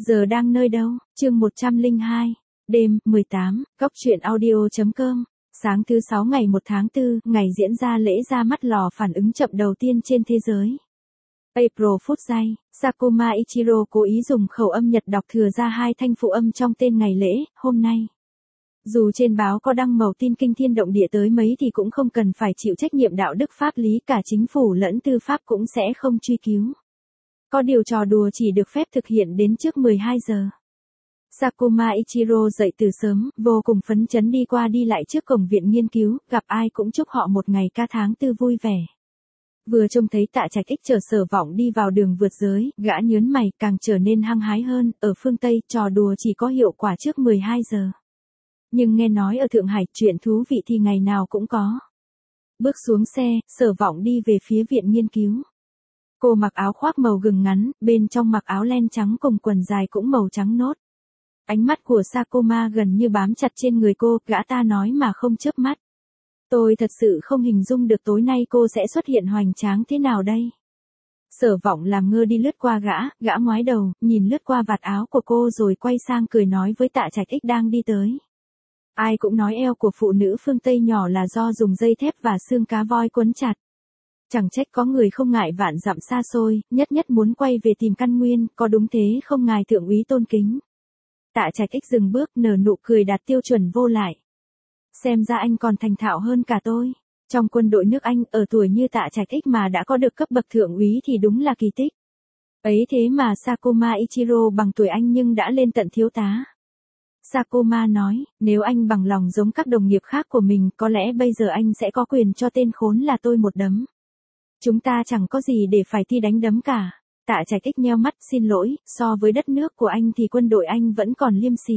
Giờ đang nơi đâu? Chương 102. Đêm, 18, Góc truyện audio.com. Sáng thứ 6 ngày 1 tháng 4, ngày diễn ra lễ ra mắt lò phản ứng chậm đầu tiên trên thế giới. April phút giây, Sakuma Ichiro cố ý dùng khẩu âm Nhật đọc thừa ra hai thanh phụ âm trong tên ngày lễ, hôm nay. Dù trên báo có đăng màu tin kinh thiên động địa tới mấy thì cũng không cần phải chịu trách nhiệm đạo đức pháp lý, cả chính phủ lẫn tư pháp cũng sẽ không truy cứu. Có điều trò đùa chỉ được phép thực hiện đến trước 12 giờ. Sakuma Ichiro dậy từ sớm, vô cùng phấn chấn đi qua đi lại trước cổng viện nghiên cứu, gặp ai cũng chúc họ một ngày ca tháng 4 vui vẻ. Vừa trông thấy Tạ Trạch Ích chở Sở Vọng đi vào đường vượt giới, gã nhớn mày, càng trở nên hăng hái hơn, ở phương Tây, trò đùa chỉ có hiệu quả trước 12 giờ. Nhưng nghe nói ở Thượng Hải, chuyện thú vị thì ngày nào cũng có. Bước xuống xe, Sở Vọng đi về phía viện nghiên cứu. Cô mặc áo khoác màu gừng ngắn, bên trong mặc áo len trắng cùng quần dài cũng màu trắng nốt. Ánh mắt của Sakuma gần như bám chặt trên người cô, gã ta nói mà không chớp mắt. Tôi thật sự không hình dung được tối nay cô sẽ xuất hiện hoành tráng thế nào đây. Sở Vọng làm ngơ đi lướt qua gã ngoái đầu, nhìn lướt qua vạt áo của cô rồi quay sang cười nói với Tạ Trạch Ích đang đi tới. Ai cũng nói eo của phụ nữ phương Tây nhỏ là do dùng dây thép và xương cá voi quấn chặt. Chẳng trách có người không ngại vạn dặm xa xôi, nhất muốn quay về tìm căn nguyên, có đúng thế không ngài thượng úy tôn kính. Tạ Trạch Ích dừng bước, nở nụ cười đạt tiêu chuẩn vô lại. Xem ra anh còn thành thạo hơn cả tôi. Trong quân đội nước Anh, ở tuổi như Tạ Trạch Ích mà đã có được cấp bậc thượng úy thì đúng là kỳ tích. Ấy thế mà Sakuma Ichiro bằng tuổi anh nhưng đã lên tận thiếu tá. Sakuma nói, nếu anh bằng lòng giống các đồng nghiệp khác của mình, có lẽ bây giờ anh sẽ có quyền cho tên khốn là tôi một đấm. Chúng ta chẳng có gì để phải thi đánh đấm cả. Tạ Trạch Ích nheo mắt, xin lỗi, so với đất nước của anh thì quân đội anh vẫn còn liêm sỉ.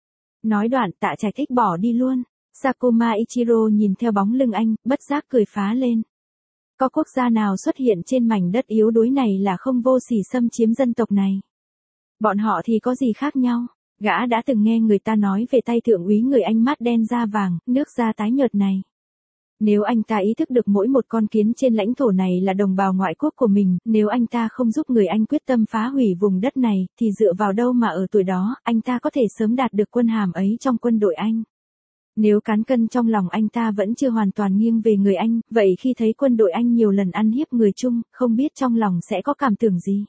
Nói đoạn, Tạ Trạch Ích bỏ đi luôn. Sakuma Ichiro nhìn theo bóng lưng anh, bất giác cười phá lên. Có quốc gia nào xuất hiện trên mảnh đất yếu đuối này là không vô sỉ xâm chiếm dân tộc này? Bọn họ thì có gì khác nhau? Gã đã từng nghe người ta nói về tay thượng úy người Anh mắt đen da vàng, nước da tái nhợt này. Nếu anh ta ý thức được mỗi một con kiến trên lãnh thổ này là đồng bào ngoại quốc của mình, nếu anh ta không giúp người Anh quyết tâm phá hủy vùng đất này, thì dựa vào đâu mà ở tuổi đó, anh ta có thể sớm đạt được quân hàm ấy trong quân đội Anh. Nếu cán cân trong lòng anh ta vẫn chưa hoàn toàn nghiêng về người Anh, vậy khi thấy quân đội Anh nhiều lần ăn hiếp người Trung, không biết trong lòng sẽ có cảm tưởng gì?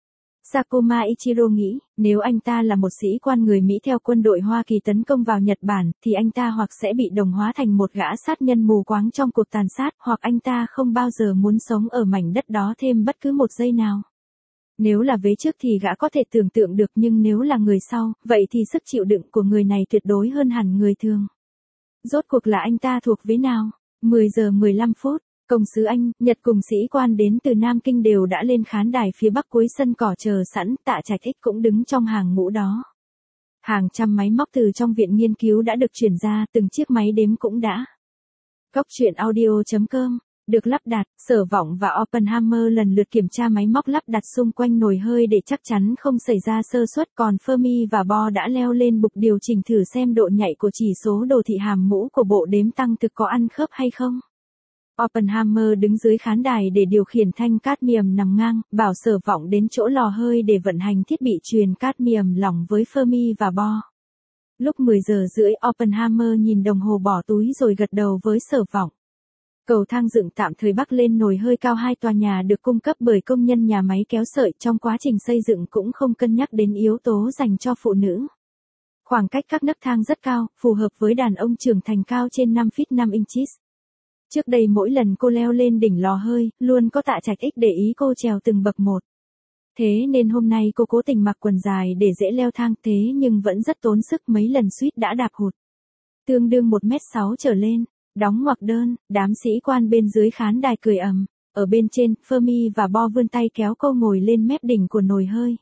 Sakuma Ichiro nghĩ, nếu anh ta là một sĩ quan người Mỹ theo quân đội Hoa Kỳ tấn công vào Nhật Bản, thì anh ta hoặc sẽ bị đồng hóa thành một gã sát nhân mù quáng trong cuộc tàn sát, hoặc anh ta không bao giờ muốn sống ở mảnh đất đó thêm bất cứ một giây nào. Nếu là vế trước thì gã có thể tưởng tượng được, nhưng nếu là người sau, vậy thì sức chịu đựng của người này tuyệt đối hơn hẳn người thường. Rốt cuộc là anh ta thuộc vế nào? 10 giờ 15 phút. Công sứ Anh, Nhật cùng sĩ quan đến từ Nam Kinh đều đã lên khán đài phía bắc cuối sân cỏ chờ sẵn, Tạ Trạch Ích cũng đứng trong hàng ngũ đó. Hàng trăm máy móc từ trong viện nghiên cứu đã được chuyển ra, từng chiếc máy đếm cũng đã. Góc truyện audio.com, được lắp đặt, Sở Vọng và Oppenheimer lần lượt kiểm tra máy móc lắp đặt xung quanh nồi hơi để chắc chắn không xảy ra sơ suất, còn Fermi và Bohr đã leo lên bục điều chỉnh thử xem độ nhạy của chỉ số đồ thị hàm mũ của bộ đếm tăng thực có ăn khớp hay không. Oppenheimer đứng dưới khán đài để điều khiển thanh cadmium nằm ngang, bảo Sở Vọng đến chỗ lò hơi để vận hành thiết bị truyền cadmium lỏng với Fermi và Bohr. Lúc 10 giờ rưỡi, Oppenheimer nhìn đồng hồ bỏ túi rồi gật đầu với Sở Vọng. Cầu thang dựng tạm thời bắc lên nồi hơi cao 2 tòa nhà được cung cấp bởi công nhân nhà máy kéo sợi, trong quá trình xây dựng cũng không cân nhắc đến yếu tố dành cho phụ nữ. Khoảng cách các nấc thang rất cao, phù hợp với đàn ông trưởng thành cao trên 5 feet 5 inches. Trước đây mỗi lần cô leo lên đỉnh lò hơi, luôn có Tạ Trạch Ích để ý cô trèo từng bậc một. Thế nên hôm nay cô cố tình mặc quần dài để dễ leo thang, thế nhưng vẫn rất tốn sức, mấy lần suýt đã đạp hụt. Tương đương 1m6 trở lên, đóng ngoặc đơn, đám sĩ quan bên dưới khán đài cười ầm. Ở bên trên, Fermi và Bohr vươn tay kéo cô ngồi lên mép đỉnh của nồi hơi.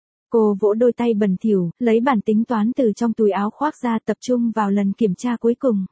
Cô vỗ đôi tay bẩn thỉu, lấy bản tính toán từ trong túi áo khoác ra, tập trung vào lần kiểm tra cuối cùng.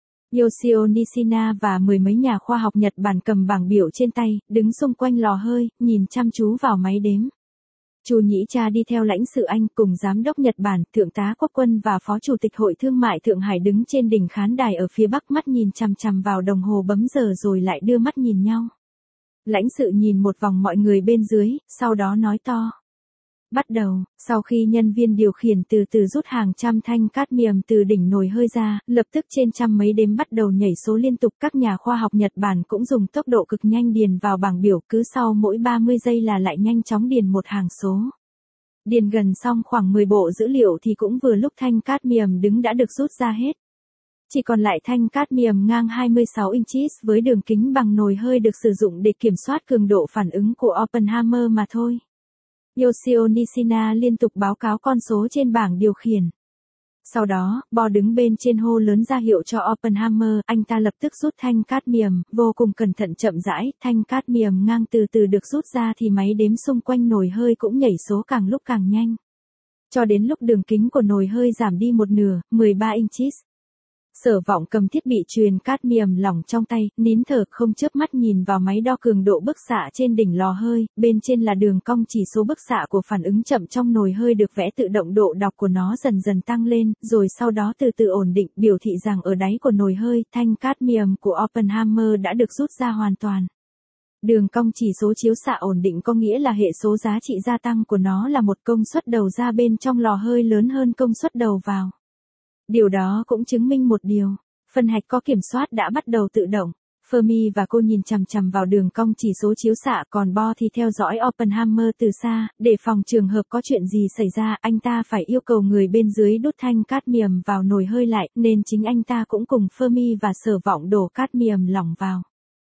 Yoshio Nishina và mười mấy nhà khoa học Nhật Bản cầm bảng biểu trên tay, đứng xung quanh lò hơi, nhìn chăm chú vào máy đếm. Chu Nhĩ Cha đi theo lãnh sự Anh cùng giám đốc Nhật Bản, thượng tá quốc quân và phó chủ tịch Hội Thương mại Thượng Hải đứng trên đỉnh khán đài ở phía bắc, mắt nhìn chằm chằm vào đồng hồ bấm giờ rồi lại đưa mắt nhìn nhau. Lãnh sự nhìn một vòng mọi người bên dưới, sau đó nói to. Bắt đầu, sau khi nhân viên điều khiển từ từ rút hàng trăm thanh cadmium từ đỉnh nồi hơi ra, lập tức trên trăm mấy đếm bắt đầu nhảy số liên tục. Các nhà khoa học Nhật Bản cũng dùng tốc độ cực nhanh điền vào bảng biểu, cứ sau mỗi 30 giây là lại nhanh chóng điền một hàng số. Điền gần xong khoảng 10 bộ dữ liệu thì cũng vừa lúc thanh cadmium đứng đã được rút ra hết. Chỉ còn lại thanh cadmium ngang 26 inches với đường kính bằng nồi hơi được sử dụng để kiểm soát cường độ phản ứng của Oppenheimer mà thôi. Yoshio Nishina liên tục báo cáo con số trên bảng điều khiển. Sau đó, Bo đứng bên trên hô lớn ra hiệu cho Oppenheimer, anh ta lập tức rút thanh cadmium, vô cùng cẩn thận chậm rãi, thanh cadmium ngang từ từ được rút ra thì máy đếm xung quanh nồi hơi cũng nhảy số càng lúc càng nhanh. Cho đến lúc đường kính của nồi hơi giảm đi một nửa, 13 inches. Sở Vọng cầm thiết bị truyền cadmium lỏng trong tay, nín thở không chớp mắt nhìn vào máy đo cường độ bức xạ trên đỉnh lò hơi, bên trên là đường cong chỉ số bức xạ của phản ứng chậm trong nồi hơi được vẽ tự động, độ đọc của nó dần dần tăng lên, rồi sau đó từ từ ổn định, biểu thị rằng ở đáy của nồi hơi, thanh cadmium của Oppenheimer đã được rút ra hoàn toàn. Đường cong chỉ số chiếu xạ ổn định có nghĩa là hệ số giá trị gia tăng của nó là một công suất đầu ra bên trong lò hơi lớn hơn công suất đầu vào. Điều đó cũng chứng minh một điều, phân hạch có kiểm soát đã bắt đầu tự động. Fermi và cô nhìn chằm chằm vào đường cong chỉ số chiếu xạ, còn Bo thì theo dõi Oppenheimer từ xa, để phòng trường hợp có chuyện gì xảy ra, anh ta phải yêu cầu người bên dưới đút thanh cadmium vào nồi hơi lại, nên chính anh ta cũng cùng Fermi và Sở Vọng đổ cadmium lỏng vào.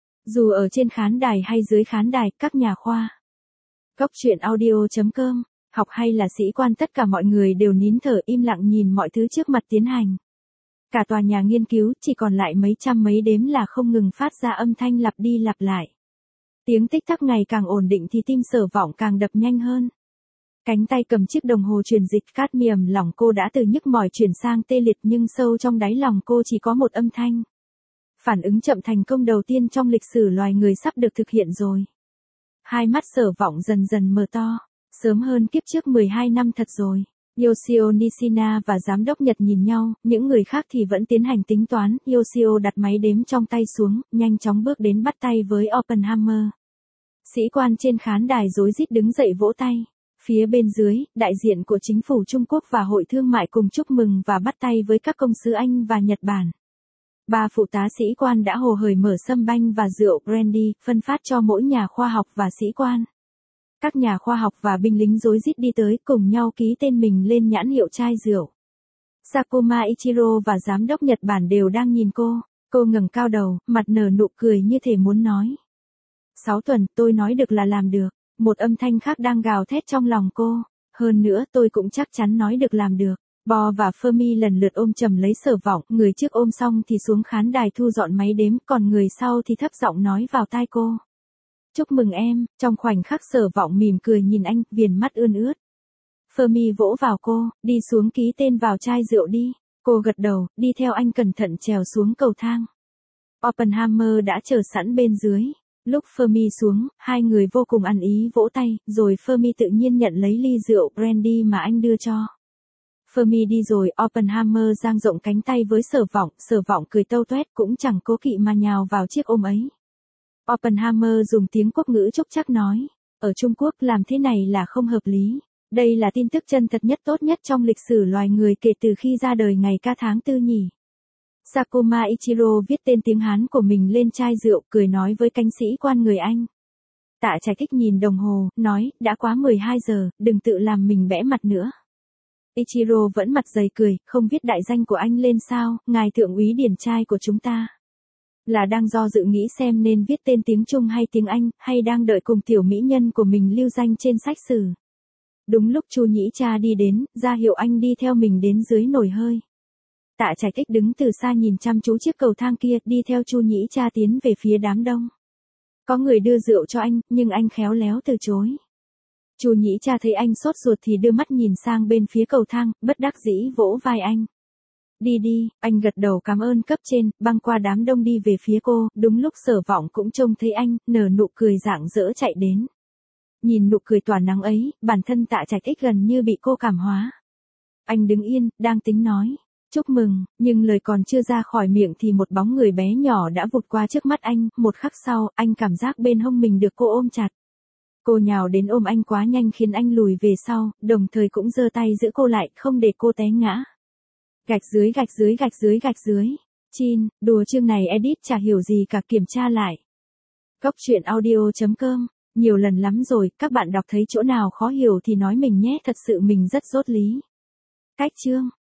Dù ở trên khán đài hay dưới khán đài, các nhà khoa Góc truyện audio.com, học hay là sĩ quan, tất cả mọi người đều nín thở im lặng nhìn mọi thứ trước mặt tiến hành. Cả tòa nhà nghiên cứu chỉ còn lại mấy trăm mấy đếm là không ngừng phát ra âm thanh lặp đi lặp lại. Tiếng tích tắc ngày càng ổn định thì tim Sở Vọng càng đập nhanh hơn. Cánh tay cầm chiếc đồng hồ truyền dịch cadmium lỏng cô đã từ nhức mỏi chuyển sang tê liệt, nhưng sâu trong đáy lòng cô chỉ có một âm thanh. Phản ứng chậm thành công đầu tiên trong lịch sử loài người sắp được thực hiện rồi. Hai mắt Sở Vọng dần dần mở to. Sớm hơn kiếp trước 12 năm thật rồi. Yoshio Nishina và giám đốc Nhật nhìn nhau, những người khác thì vẫn tiến hành tính toán. Yoshio đặt máy đếm trong tay xuống, nhanh chóng bước đến bắt tay với Oppenheimer. Sĩ quan trên khán đài rối rít đứng dậy vỗ tay. Phía bên dưới, đại diện của chính phủ Trung Quốc và Hội Thương mại cùng chúc mừng và bắt tay với các công sứ Anh và Nhật Bản. 3 phụ tá sĩ quan đã hồ hởi mở sâm banh và rượu brandy, phân phát cho mỗi nhà khoa học và sĩ quan. Các nhà khoa học và binh lính rối rít đi tới, cùng nhau ký tên mình lên nhãn hiệu chai rượu. Sakuma Ichiro và giám đốc Nhật Bản đều đang nhìn cô. Cô ngẩng cao đầu, mặt nở nụ cười như thể muốn nói. 6 tuần, tôi nói được là làm được. Một âm thanh khác đang gào thét trong lòng cô. Hơn nữa, tôi cũng chắc chắn nói được làm được. Bo và Fermi lần lượt ôm chầm lấy Sở Vọng, người trước ôm xong thì xuống khán đài thu dọn máy đếm, còn người sau thì thấp giọng nói vào tai cô. Chúc mừng em. Trong khoảnh khắc Sở Vọng mỉm cười nhìn anh, viền mắt ươn ướt. Fermi vỗ vào cô, đi xuống ký tên vào chai rượu đi. Cô gật đầu, đi theo anh cẩn thận trèo xuống cầu thang. Oppenheimer đã chờ sẵn bên dưới. Lúc Fermi xuống, hai người vô cùng ăn ý vỗ tay, rồi Fermi tự nhiên nhận lấy ly rượu brandy mà anh đưa cho. Fermi đi rồi, Oppenheimer dang rộng cánh tay với Sở Vọng cười tâu toét, cũng chẳng cố kỵ mà nhào vào chiếc ôm ấy. Oppenheimer dùng tiếng Quốc ngữ chúc chắc nói, ở Trung Quốc làm thế này là không hợp lý. Đây là tin tức chân thật nhất, tốt nhất trong lịch sử loài người kể từ khi ra đời ngày ca tháng 4 nhỉ. Sakuma Ichiro viết tên tiếng Hán của mình lên chai rượu, cười nói với cánh sĩ quan người Anh. Tạ Trạch Kích nhìn đồng hồ, nói, đã quá 12 giờ, đừng tự làm mình bẽ mặt nữa. Ichiro vẫn mặt dày cười, không viết đại danh của anh lên sao, ngài thượng úy điển trai của chúng ta. Là đang do dự nghĩ xem nên viết tên tiếng Trung hay tiếng Anh, hay đang đợi cùng tiểu mỹ nhân của mình lưu danh trên sách sử. Đúng lúc Chu Nhĩ Cha đi đến, ra hiệu anh đi theo mình đến dưới nồi hơi. Tạ Trạch Kích đứng từ xa nhìn chăm chú chiếc cầu thang kia, đi theo Chu Nhĩ Cha tiến về phía đám đông. Có người đưa rượu cho anh, nhưng anh khéo léo từ chối. Chu Nhĩ Cha thấy anh sốt ruột thì đưa mắt nhìn sang bên phía cầu thang, bất đắc dĩ vỗ vai anh. Đi đi, anh gật đầu cảm ơn cấp trên, băng qua đám đông đi về phía cô, đúng lúc Sở Vọng cũng trông thấy anh, nở nụ cười rạng rỡ chạy đến. Nhìn nụ cười tỏa nắng ấy, bản thân Tạ Trạch Kích gần như bị cô cảm hóa. Anh đứng yên, đang tính nói, chúc mừng, nhưng lời còn chưa ra khỏi miệng thì một bóng người bé nhỏ đã vụt qua trước mắt anh, một khắc sau, anh cảm giác bên hông mình được cô ôm chặt. Cô nhào đến ôm anh quá nhanh khiến anh lùi về sau, đồng thời cũng giơ tay giữ cô lại, không để cô té ngã. Gạch dưới gạch dưới gạch dưới gạch dưới. Chin, đùa chương này edit chả hiểu gì cả, kiểm tra lại. Góc truyện audio.com. Nhiều lần lắm rồi, các bạn đọc thấy chỗ nào khó hiểu thì nói mình nhé, thật sự mình rất dốt lý. Cách chương.